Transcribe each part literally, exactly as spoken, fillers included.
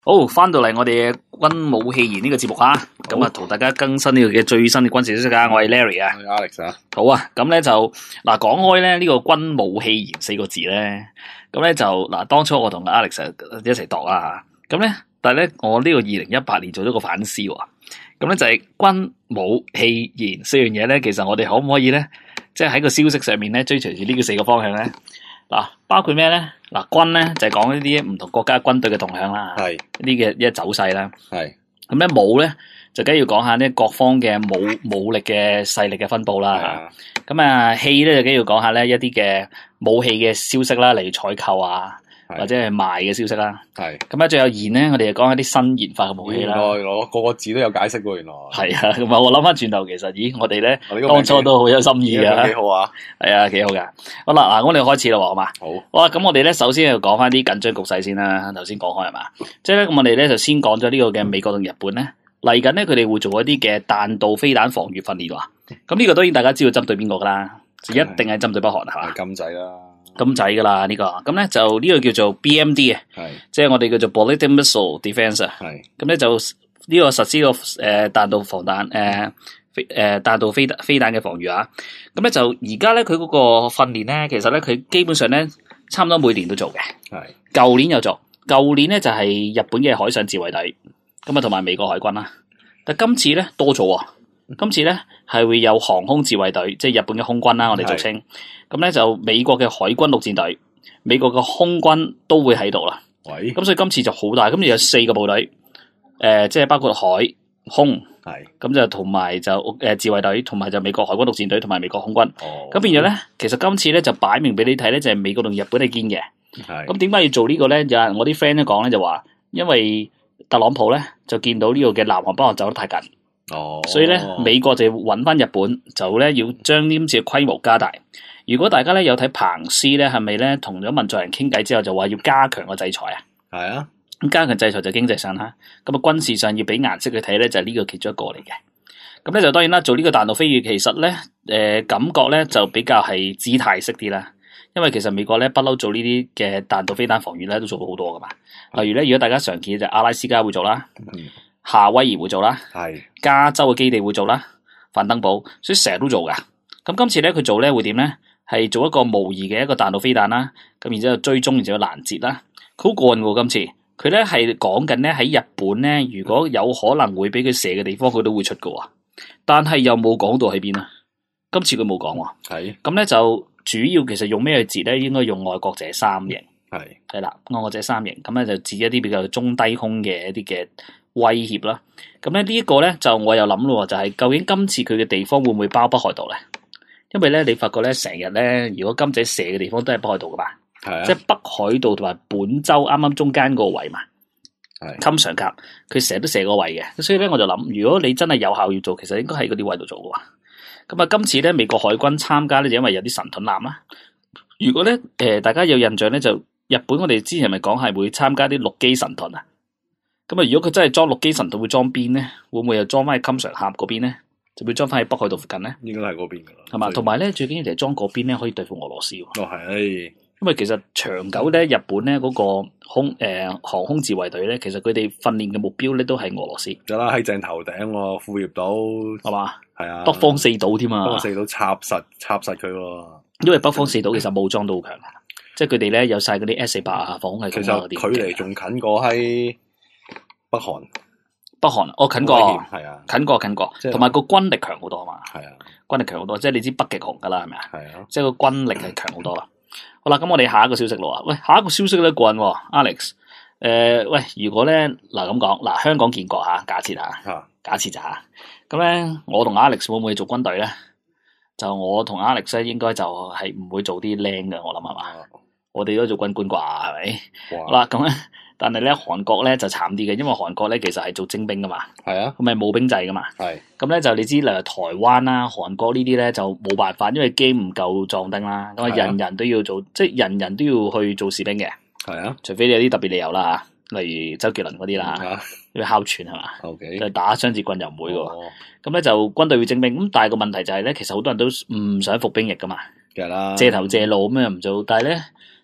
好，翻到嚟我哋嘅軍武戲言呢個節目啊，咁啊同大家更新呢個嘅最新嘅軍事消息啊，我係 Larry 啊， 我係 Alex 啊， 好啊，咁咧就嗱講開咧呢個軍武戲言四個字咧，咁咧就嗱當初我同 Alex 一齊度啊，咁咧但係咧我呢個二零一八年做咗個反思喎，咁咧就係軍武戲言四樣嘢咧，其實我哋可唔可以咧，即係喺個消息上面咧追隨住呢個四個方向咧？嗱，包括咩咧？嗱，軍咧就係講呢啲唔同國家軍隊嘅動向啦，係呢啲嘅一走勢啦，係咁咧武咧就梗係要講下呢各方嘅武武力嘅勢力嘅分佈啦，咁啊戲咧就梗係要講下咧一啲嘅武器嘅消息啦，例如採購啊，或者係賣嘅消息啦，係咁啊，最後言咧，我哋就講一啲新研發嘅武器啦。 原來我個個字都有解釋喎，原來係啊，咁啊，我諗翻轉頭，其實咦，我哋咧當初都好有心意噶， 幾好啊， 係啊，幾好噶。好啦，嗱，我哋開始啦，好嘛？好。好啦，咁我哋咧首先要講翻啲緊張局勢先啦。頭先講開係嘛，即係咧，咁我哋咧就先講咗呢個嘅美國同日本咧嚟緊咧，佢哋會做一啲嘅彈道飛彈防禦訓練喎。咁呢個當然大家知道針對邊個噶啦，就一定係針對北韓係嘛？ 金仔啦。 金仔噶啦呢個，咁咧就呢個叫做 B M D 啊，即係我哋叫做 Ballistic Missile Defense 啊，咁咧就呢個實施個誒彈道防彈誒飛誒彈道飛飛彈嘅防禦啊，咁咧就而家咧佢嗰個訓練咧，其實咧佢基本上咧差唔多每年都做嘅，係舊年有做，舊年咧就係日本嘅海上自衛隊，咁啊同埋美國海軍啦，但今次咧多咗啊。今次咧係會有航空自衛隊，即係日本嘅空軍啦，我哋俗稱。咁咧就美國嘅海軍陸戰隊，美國嘅空軍都會喺度啦。喂，咁所以今次就好大，今次有四個部隊，誒、呃，即係包括海空，係咁就同埋就誒自衛隊，同埋就美國海軍陸戰隊，同埋美國空軍。哦，咁變咗咧，其實今次咧就擺明俾你睇咧，就係美國同日本係堅嘅。係，咁點解要做個呢個咧？就係我啲 friend 咧講咧就話，因為特朗普咧就見到呢個嘅南韓北韓走得太近。哦，所以咧，美國就要揾翻日本，就咧要將呢次嘅規模加大。如果大家咧有睇彭斯咧，係咪咧同咗文在寅傾偈之後，就話要加強個制裁啊？係啊，咁加強制裁就經濟上啦，咁啊軍事上要俾顏色佢睇咧，就係呢個其中一個嚟嘅。咁咧就當然啦，做呢個彈道飛魚，其實咧誒、呃、感覺咧就比較係姿態式啲啦。因為其實美國咧不嬲做呢啲嘅彈道飛彈防禦咧，都做過好多噶嘛。例如咧，如果大家常見嘅就阿拉斯加會做啦。嗯，夏威夷會做啦，係加州嘅基地會做啦，范登堡，所以成日都做噶。咁今次咧佢做咧會點咧？係做一個模擬嘅一個彈道飛彈啦，咁然之後追蹤，然之後攔截啦。佢好過癮喎！今次佢咧係講緊咧喺日本咧，如果有可能會俾佢射嘅地方，佢都會出噶。但係又冇講到喺邊啊？今次佢冇講喎。係咁咧就主要其實用咩去截咧？應該用愛國者三型。係係啦，愛國者三型咁咧就截一啲比較中低空嘅一啲嘅威脅啦，咁咧呢一個咧就我又諗咯，就係、是、究竟今次佢嘅地方會唔會包北海道咧？因為咧你發覺咧成日咧，如果金仔射嘅地方都係北海道噶嘛，係即係北海道同埋本州啱啱中間個位嘛，係襟上甲，佢成日都射個位嘅，所以咧我就諗，如果你真係有效要做，其實應該喺嗰啲位度做噶。咁啊，今次咧美國海軍參加咧，就因為有啲神盾艦啦。如果咧誒、呃、大家有印象咧，就日本我哋之前咪講係會參加啲陸基神盾啊。咁啊！如果佢真係裝陸基神盾會裝邊咧？會唔會又裝翻喺襟上峽嗰邊咧？就會裝翻喺北海道附近咧？應該係嗰邊噶啦，係嘛？同埋咧，最緊要就係裝嗰邊咧，可以對付俄羅斯。哦，係。因為其實長久咧，日本咧嗰個空誒、呃、航空自衛隊咧，其實佢哋訓練嘅目標咧都係俄羅斯。有啦，喺正頭頂喎，副業島係嘛？係啊，北方四島添啊，北方四島插實插實佢喎。因為北方四島其實武裝都好強，即係佢哋咧有晒嗰啲 S 四百啊防空系統嗰啲。其實距離仲近過喺北韓，北韓我近過，係啊，近過近過，同埋個軍力強好多嘛，係啊，軍力強好多，即係你知北極熊噶啦，係咪啊？係啊，即係個軍力係強好多啦。好啦，咁我哋下一個消息咯，喂，下一個消息咧過癮 ，Alex，誒、呃，喂，如果咧嗱咁講，嗱香港建國吓，假設吓，假設咋吓，咁咧我同 Alex 會唔會做軍隊咧？就我同 Alex 咧，應該就係唔會做啲靚嘅，我諗係嘛，我哋都做軍官啩，係咪？好啦，咁咧。但係咧，韓國咧就慘啲嘅，因為韓國咧其實係做徵兵噶嘛，係啊，咁咪冇兵制噶嘛，係，咁咧就你知，例如台灣啦、韓國呢啲咧就冇辦法，因為機唔夠壯丁啦，咁啊人人都要做，即係人人都要去做士兵嘅，係啊，除非你有啲特別理由啦嚇，例如周杰倫嗰啲啦嚇，要哮喘係嘛，OK，就打雙節棍又唔會喎，咁、哦、咧就軍隊要徵兵，咁但係個問題就係咧，其實好多人都唔想服兵役噶嘛，梗係啦，借頭借路咁樣唔做，但係咧。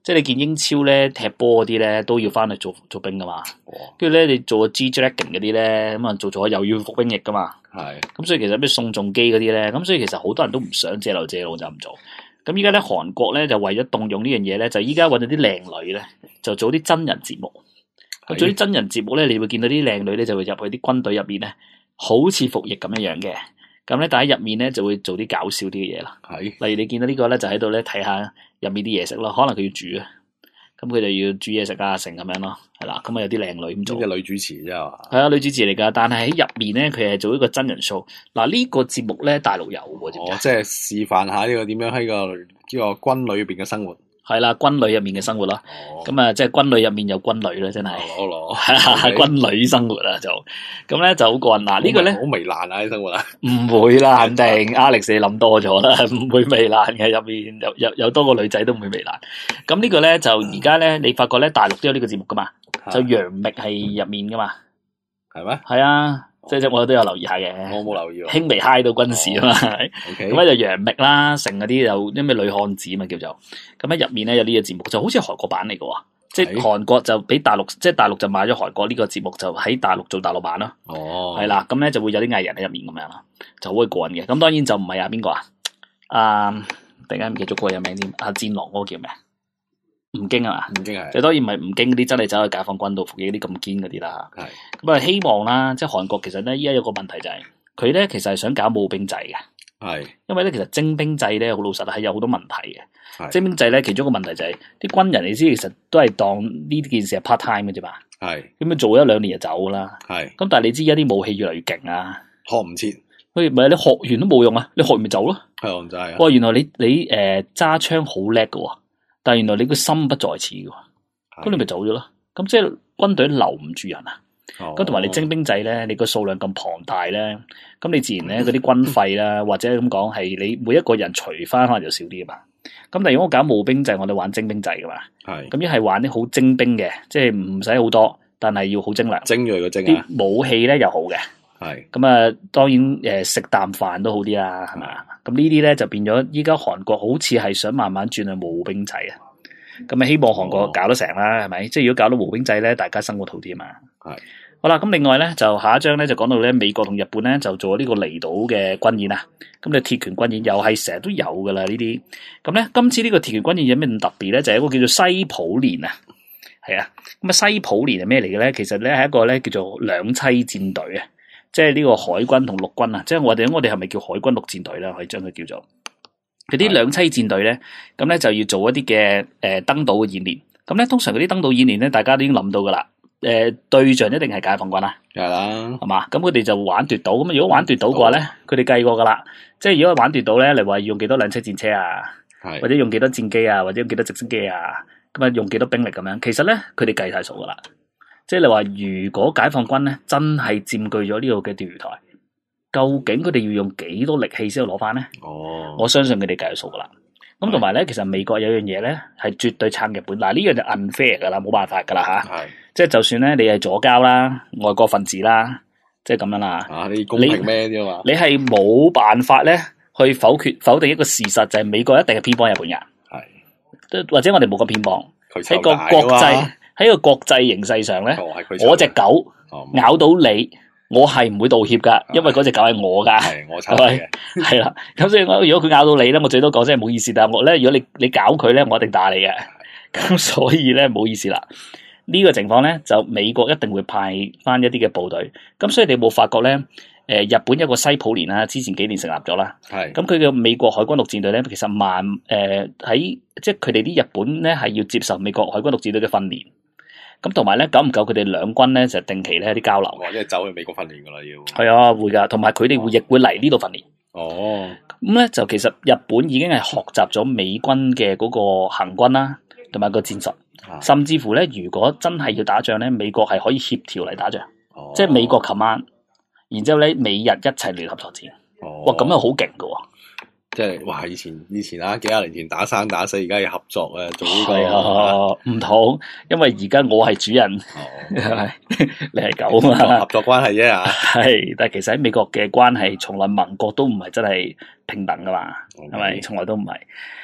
即係你見英超咧踢波嗰啲咧都要翻去做做兵噶嘛，跟住咧你做個 G Dragon 嗰啲咧咁啊做咗又要服兵役噶嘛，係咁所以其實咩宋仲基嗰啲咧，咁所以其實好多人都唔想借漏借路就唔做。咁依家咧韓國咧就為咗動用呢樣嘢咧，就依家搵到啲靚女咧就做啲真人節目。咁做啲真人節目咧，你會見到啲靚女咧就會入去啲軍隊入面咧，好似服役咁樣樣嘅。咁咧，但喺入面咧就會做啲搞笑啲嘅嘢啦。係，例如你見到呢個咧就喺度咧睇下入面啲嘢食咯，可能佢要煮啊，咁佢就要煮嘢食啊成咁樣咯，係啦。咁啊有啲靚女咁做。即係女主持啫嘛。係啊，女主持嚟噶，但係喺入面咧佢係做一個真人 show。嗱呢個節目咧大陸有嘅，知唔知？哦，即係示範下呢個點樣喺個呢個軍旅入邊嘅生活。係啦，軍旅入面嘅生活啦，咁啊，即係軍旅入面有軍旅啦，真係，係軍旅生活啊，就咁咧就好過癮。嗱呢個咧好糜爛啊，啲生活啊，唔會啦，肯定 Alex 你諗多咗啦，唔會糜爛嘅，入面有有有多個女仔都唔會糜爛。咁呢個咧就而家咧，你發覺咧大陸都有呢個節目噶嘛，就楊冪係入面噶嘛，係咩？係啊。即係我都有留意下嘅，我冇留意喎。輕微嗨到軍事啊嘛，咁咧就楊冪啦，成嗰啲有啲咩女漢子嘛叫做，咁喺入面咧有呢個節目，就好似韓國版嚟嘅喎，即係韓國就俾大陸，即係大陸就買咗韓國呢個節目，就喺大陸做大陸版咯。哦，係啦，咁咧就會有啲藝人喺入面咁樣啦，就好過癮嘅。咁當然就唔係啊邊個啊？啊，突然間唔記得咗嗰個有名添，阿戰狼嗰個叫咩？吳京啊嘛，吳京係，即係當然唔係吳京嗰啲真係走去解放軍度服役啲咁堅嗰啲啦。係，咁啊希望啦，即係韓國其實咧依家有個問題就係、是，佢咧其實係想搞募兵制嘅。係，因為咧其實徵兵制咧好老實係有好多問題嘅。徵兵制咧其中一個問題就係、是，啲軍人你知其實都係當呢件事係 part time 嘅啫嘛。係，咁樣做一兩年就走啦。係，咁但係你知而家啲武器越嚟越勁啊，學唔切。喂，唔係你學完都冇用啊，你學完咪走咯。係啊，就係。哇，原來你你誒揸槍好叻㗎。但係原來你個心不在此嘅，咁你咪走咗咯。咁即係軍隊留唔住人啊。咁同埋你徵兵制咧，你個數量咁龐大咧，咁你自然咧嗰啲軍費啦，或者咁講係你每一個人除翻可能就少啲啊嘛。咁但係如果我搞募兵制，我哋玩徵兵制噶嘛。係。咁一係玩啲好精兵嘅，即係唔使好多，但係要好精良。精鋭個精啊！啲武器咧又好嘅。係。咁啊，當然誒食啖飯都好啲啦，係咪？咁呢啲咧就變咗，依家韓國好似係想慢慢轉去募兵制啊。咁啊，希望韓國搞得成啦，係咪？即係如果搞到募兵制咧，大家生活好啲啊嘛。係。好啦，咁另外咧就下一章咧就講到咧美國同日本咧就做呢個離島嘅軍演啊。咁你鐵拳軍演又係成日都有噶啦呢啲。咁咧今次呢個鐵拳軍演有咩咁特別咧？就係、是、一個叫做西普連啊。係啊。咁啊西普連係咩嚟嘅咧？其實咧係一個咧叫做兩棲戰隊啊。即係呢個海軍同陸軍啊，即係我哋我哋係咪叫海軍陸戰隊啦？可以將佢叫做佢啲兩棲戰隊咧，咁咧就要做一啲嘅誒登島嘅演練。咁咧通常嗰啲登島演練咧，大家都已經諗到噶啦。誒、呃、對象一定係解放軍啦，係啦，係嘛？咁佢哋就玩奪島。咁如果玩奪島嘅話咧，佢哋計過噶啦。即係如果玩奪島咧，你話用幾多兩棲戰車啊，或者用幾多戰機啊，或者用幾多直升機啊，咁啊用幾多兵力咁樣。其實咧，佢哋計晒數噶啦。即係你話，如果解放軍咧真係佔據咗呢個嘅釣魚台，究竟佢哋要用幾多力氣先去攞翻咧？哦，我相信佢哋計數噶啦。咁同埋咧，其實美國有樣嘢咧係絕對撐日本。嗱，呢樣就 unfair 噶啦，冇辦法噶啦吓。係，即係就算咧，你係左膠啦、外國分子啦，即係咁樣啦。啊，你公平咩啫嘛？你係冇辦法咧去否決否定一個事實，就係美國一定係偏幫日本人。係，或者我哋冇咁偏幫喺個國際。喺個國際形勢上咧，哦、我隻狗咬到你，我係唔會道歉噶，因為嗰隻狗係我噶，係我抽嘅，係啦。咁所以我如果佢咬到你咧，我最多講聲唔好意思，但係我咧，如果你你搞佢咧，我一定打你嘅。咁所以咧，唔好意思啦。呢、這個情況咧，就美國一定會派翻一啲嘅部隊。咁所以你有冇發覺咧？誒，日本一個西普連啦，之前幾年成立咗啦。係。咁佢嘅美國海軍陸戰隊咧，其實慢誒喺即係佢哋啲日本咧係要接受美國海軍陸戰隊嘅訓練。咁同埋咧，久唔久佢哋兩軍咧就定期咧有啲交流。或者係走去美國訓練噶啦，要。係啊，會噶，同埋佢哋會亦會嚟呢度訓練。哦。咁咧就其實日本已經係學習咗美軍嘅嗰個行軍啦，同埋個戰術。啊、甚至乎咧，如果真係要打仗咧，美國係可以協調嚟打仗。哦。即係美國 command，然之後咧美日一齊聯合作戰。哦。哇，咁樣好勁噶喎！即係哇！以前以前啊，幾廿年前打生打死，而家要合作啊，做呢、這個係唔同，因為而家我係主人，係、哦、你係狗啊嘛，合作關係啫啊，係，但係其實喺美國嘅關係，從來盟國都唔係真係平等噶嘛，係咪？從來都唔係。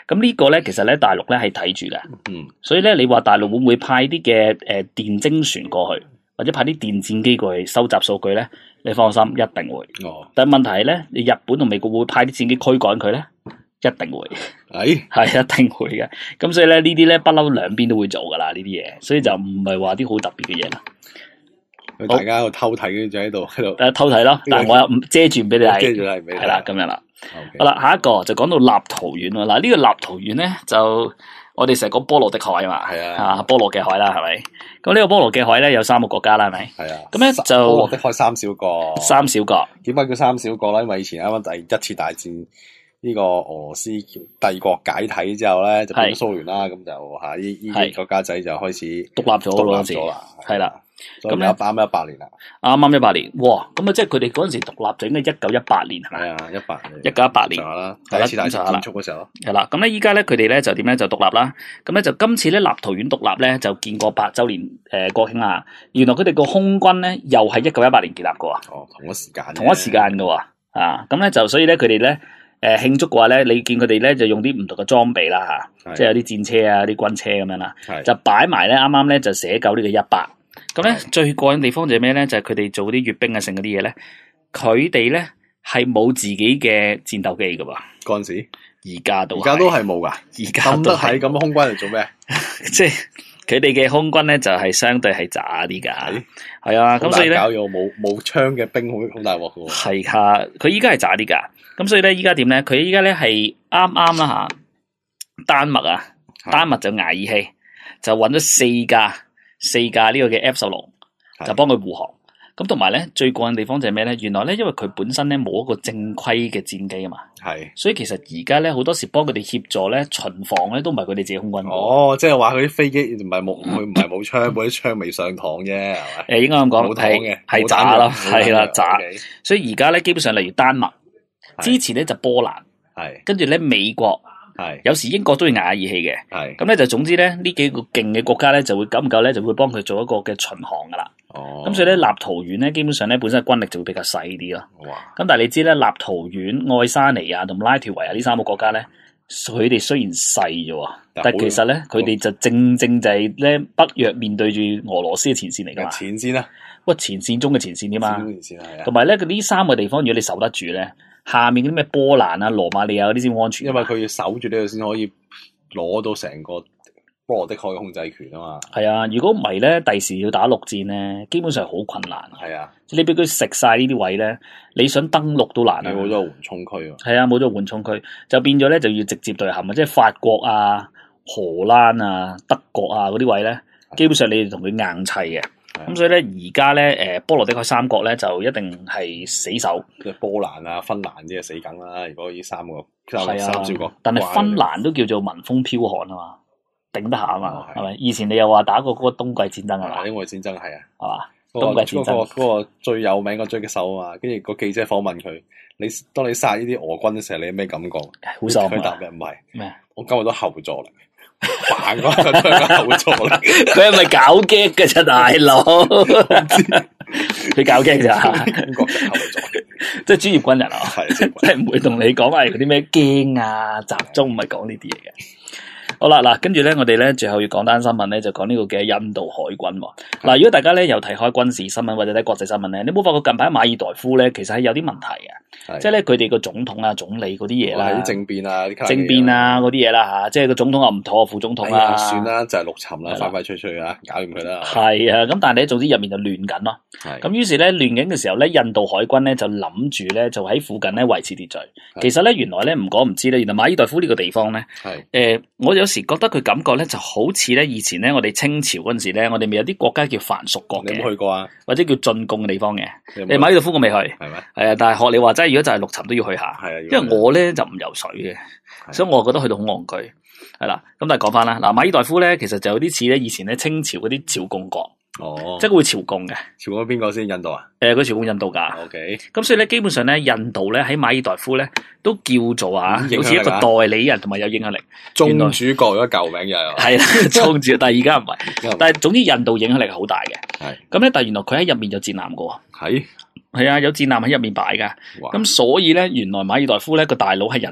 咁呢個咧，其實咧大陸咧係睇住嘅， 嗯， 所以咧你話大陸會唔會派啲嘅誒電偵船過去，或者派啲電戰機過去收集數據咧？你放心，一定會。 哦， 但係問題係咧，你日本同美國會派啲戰機驅趕佢咧？一定會， 係係一定會嘅。咁所以咧呢啲咧不嬲兩邊都會做噶啦呢啲嘢，所以就唔係話啲好特別嘅嘢啦。 大家喺度偷睇就喺度喺度， 誒偷睇咯，但係我又唔遮住唔俾你睇， 遮住係俾你係啦咁樣啦。 Okay. 好啦，下一個就講到立陶宛喎。嗱呢個立陶宛咧就我哋成日講波羅的海啊嘛， 係啊， 啊波羅嘅海啦係咪？咁呢個波羅嘅海咧有三個國家啦係咪？係啊。 咁咧就波羅的海三小國， 三小國。 點解叫三小國咧？因為以前啱啱第一次大戰呢個俄羅斯帝國解體之後咧，就變咗蘇聯啦，咁就吓呢呢啲國家仔就開始獨立咗咯， 咗啦， 係啦。 咁咧啱啱一八年啦， 啱啱一八年，哇！咁啊，即係佢哋嗰陣時獨立就應該一九一八年係咪？ 係啊，一八一九一八年啦，第一次大戰結束嗰時候咯。 係啦，咁咧依家咧佢哋咧就點咧就獨立啦。咁咧就今次咧立陶宛獨立咧就建國八週年誒國慶啦。原來佢哋個空軍咧又係一九一八年建立嘅喎。 哦，同一時間。 同一時間嘅喎，啊，咁咧就所以咧佢哋咧誒慶祝嘅話咧，你見佢哋咧就用啲唔同嘅裝備啦嚇，即係有啲戰車啊、啲軍車咁樣啦，就擺埋咧啱啱咧就寫夠呢個一百。咁咧最過癮地方就係咩咧？就係佢哋做啲閱兵啊，剩嗰啲嘢咧，佢哋咧係冇自己嘅戰鬥機噶喎。 嗰陣時， 而家都而家都係冇噶， 而家都係咁空軍嚟做咩？ 即係佢哋嘅空軍咧，就係相對係渣啲噶。係啊，咁所以咧搞咗冇冇槍嘅兵好好大鑊噶。 係啊，佢依家係渣啲噶。咁所以咧，依家點咧？佢依家咧係啱啱啦吓，丹麥啊，丹麥就捱義氣，就揾咗四架。四架呢個嘅 F 十六就幫佢護航，咁同埋咧最過癮地方就係咩咧？原來咧因為佢本身咧冇一個正規嘅戰機啊嘛，係，所以其實而家咧好多時幫佢哋協助咧巡防咧都唔係佢哋自己空軍。哦， 即係話佢啲飛機唔係冇，佢唔係冇槍，嗰啲槍未上膛啫，係咪？ 誒，應該咁講， 冇膛嘅， 係渣咯，係啦渣。所以而家咧基本上例如丹麥，之前咧就波蘭，係，跟住咧美國。係，有時英國都要捱義氣嘅。係，咁咧就總之咧，呢幾個勁嘅國家咧就會久唔久咧就會幫佢做一個嘅巡航噶啦。哦，咁所以咧立陶宛咧基本上咧本身軍力就會比較細啲咯。哇！咁但係你知咧立陶宛、愛沙尼亞同拉脫維亞呢三個國家咧，佢哋雖然細啫，但係其實咧佢哋就正正就係咧北約面對住俄羅斯嘅前線嚟噶嘛。前線啊，喂，前線中嘅前線添嘛。前線係啊。同埋咧，佢呢三個地方如果你守得住咧。下面嗰啲咩波蘭啊、羅馬尼亞嗰啲先安全，因為佢要守住呢度先可以攞到成個波羅的海嘅控制權啊嘛。係啊，如果唔係咧，第時要打陸戰咧，基本上好困難。係啊，你俾佢食晒呢啲位咧，你想登陸都難。你冇咗緩衝區啊。係啊，冇咗緩衝區，就變咗咧就要直接對冚啊，即係法國啊、荷蘭啊、德國啊嗰啲位咧，基本上你哋同佢硬砌嘅。咁所以咧，而家咧，誒，波羅的海三國咧就一定係死守，即係波蘭啊、芬蘭啲啊死梗啦。如果呢三個三三小國，但係芬蘭都叫做民風剽悍啊嘛，頂得下啊嘛，係咪？以前你又話打過嗰個冬季戰爭係嘛？冬季戰爭係啊，係嘛？冬季戰爭嗰個嗰個最有名個狙擊手啊嘛，跟住個記者訪問佢，你當你殺呢啲俄軍嘅時候，你有咩感覺？好爽啊！佢答嘅唔係咩？我今日都後座嚟。扮嗰個都係後座嚟，佢係咪搞驚嘅啫，大佬？佢搞驚咋？英國嘅後座，即係專業軍人啊！係即係唔會同你講係嗰啲咩驚啊、集中，唔係講呢啲嘢嘅。好啦，嗱，跟住咧，我哋咧最後要講單新聞咧，就講呢個嘅印度海軍。嗱，如果大家咧有睇開軍事新聞或者睇國際新聞咧，你冇發覺近排馬爾代夫咧，其實係有啲問題嘅，即係咧佢哋個總統啊、總理嗰啲嘢啦，政變啊、政變啊嗰啲嘢啦吓，即係個總統又唔妥，副總統啊，算啦，就係陸沉啦，快快脆脆啊，搞掂佢啦。係啊，咁但係咧，總之入面就亂緊咯。咁於是咧亂緊嘅時候咧，印度海軍咧就諗住咧就喺附近咧維持秩序。其實咧原來咧唔講唔知咧，原來馬爾代夫呢個地方咧，誒，我有時覺得佢感覺咧就好似咧以前咧我哋清朝嗰陣時咧，我哋咪有啲國家叫藩屬國嘅，你有冇去過啊？或者叫進貢嘅地方嘅？誒，馬爾代夫我未去，係咩？係啊，但係學你話齋，如果就係陸沉都要去下，係啊，因為我咧就唔游水嘅，所以我覺得去到好戇居，係啦。咁但係講翻啦，嗱，馬爾代夫咧其實就有啲似咧以前咧清朝嗰啲朝貢國。哦，即係會朝貢嘅，朝貢邊個先？印度啊？誒、呃，佢朝貢印度噶。O K，咁所以咧，基本上咧，印度咧喺馬爾代夫咧都叫做啊，好似一個代理人同埋有影響力。宗主國嗰舊名又係啦，宗主，但係而家唔係。但係總之，印度影響力係好大嘅。係咁咧，但係原來佢喺入面有戰艦噶。係係啊，有戰艦喺入面擺噶。咁所以咧，原來馬爾代夫咧個大佬喺印度。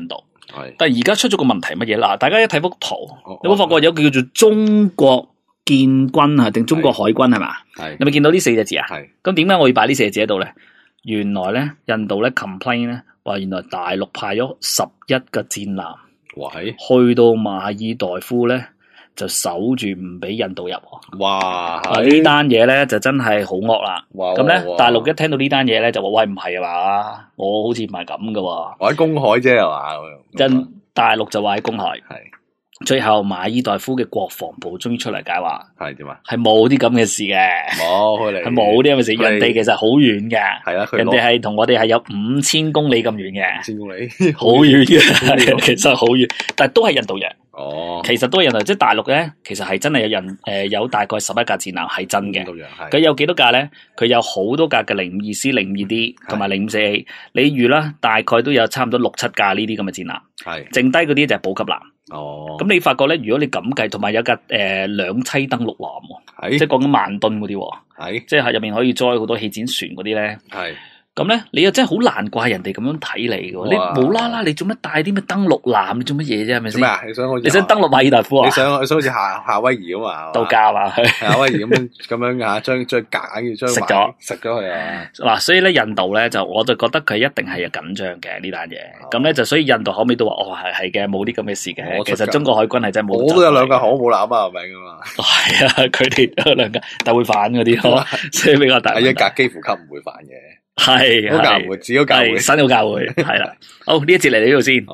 係， 但係而家出咗個問題乜嘢啦？大家一睇幅圖，有冇發覺有個叫做中國建軍啊，定中國海軍係嘛？係，有冇見到呢四隻字啊？係。咁點解我要擺呢四隻字喺度咧？原來咧，印度咧 complain 咧，話原來大陸派咗十一個戰艦，喂，去到馬爾代夫咧，就守住唔俾印度入。 哇！ 呢單嘢咧就真係好惡啦。咁咧，大陸一聽到呢單嘢咧，就話喂，唔係啊嘛，我好似唔係咁噶。 我喺公海啫係嘛？ 印大陸就話喺公海。係。最後馬爾代夫嘅國防部終於出嚟解話，係點啊？係冇啲咁嘅事嘅，冇佢嚟，係冇啲咁嘅事。人哋其實好遠嘅，係啊，人哋係同我哋係有五千公里咁遠嘅，五千公里好遠嘅，其實好遠，但係都係印度人。哦，其實都係印度，即係大陸咧，其實係真係有人誒，有大概十一架戰艦係真嘅。佢有幾多架咧？佢有好多架嘅零五二 C、零五二 D 同埋零五四 A。你預啦，大概都有差唔多六七架呢啲咁嘅戰艦。係，剩低嗰啲就係補給艦。哦，咁你發覺咧，如果你咁計，同埋有架誒兩棲登陸艦，即係講緊萬噸嗰啲，係，即係入面可以載好多氣展船嗰啲咧。係。咁咧，你又真係好難怪人哋咁樣睇你嘅，你無啦啦，你做乜帶啲咩登陸艦？你做乜嘢啫？係咪先？咩啊？你想好似你想登陸馬爾代夫啊？你想你想好似夏夏威夷咁啊？度假嘛？夏威夷咁樣咁樣吓，將將夾硬要將食咗食咗佢啊！嗱，所以咧，印度咧就我就覺得佢一定係有緊張嘅呢單嘢。咁咧就所以印度後尾都話哦係係嘅，冇啲咁嘅事嘅。其實中國海軍係真係冇。我都有兩架航母艦啊，明噶嘛？係啊，佢哋都有兩架，但會反嗰啲咯，所以比較大。一架幾乎級唔會反嘅。係，好教會，只好教會，新好教會，係啦。好，呢一節嚟到呢度先。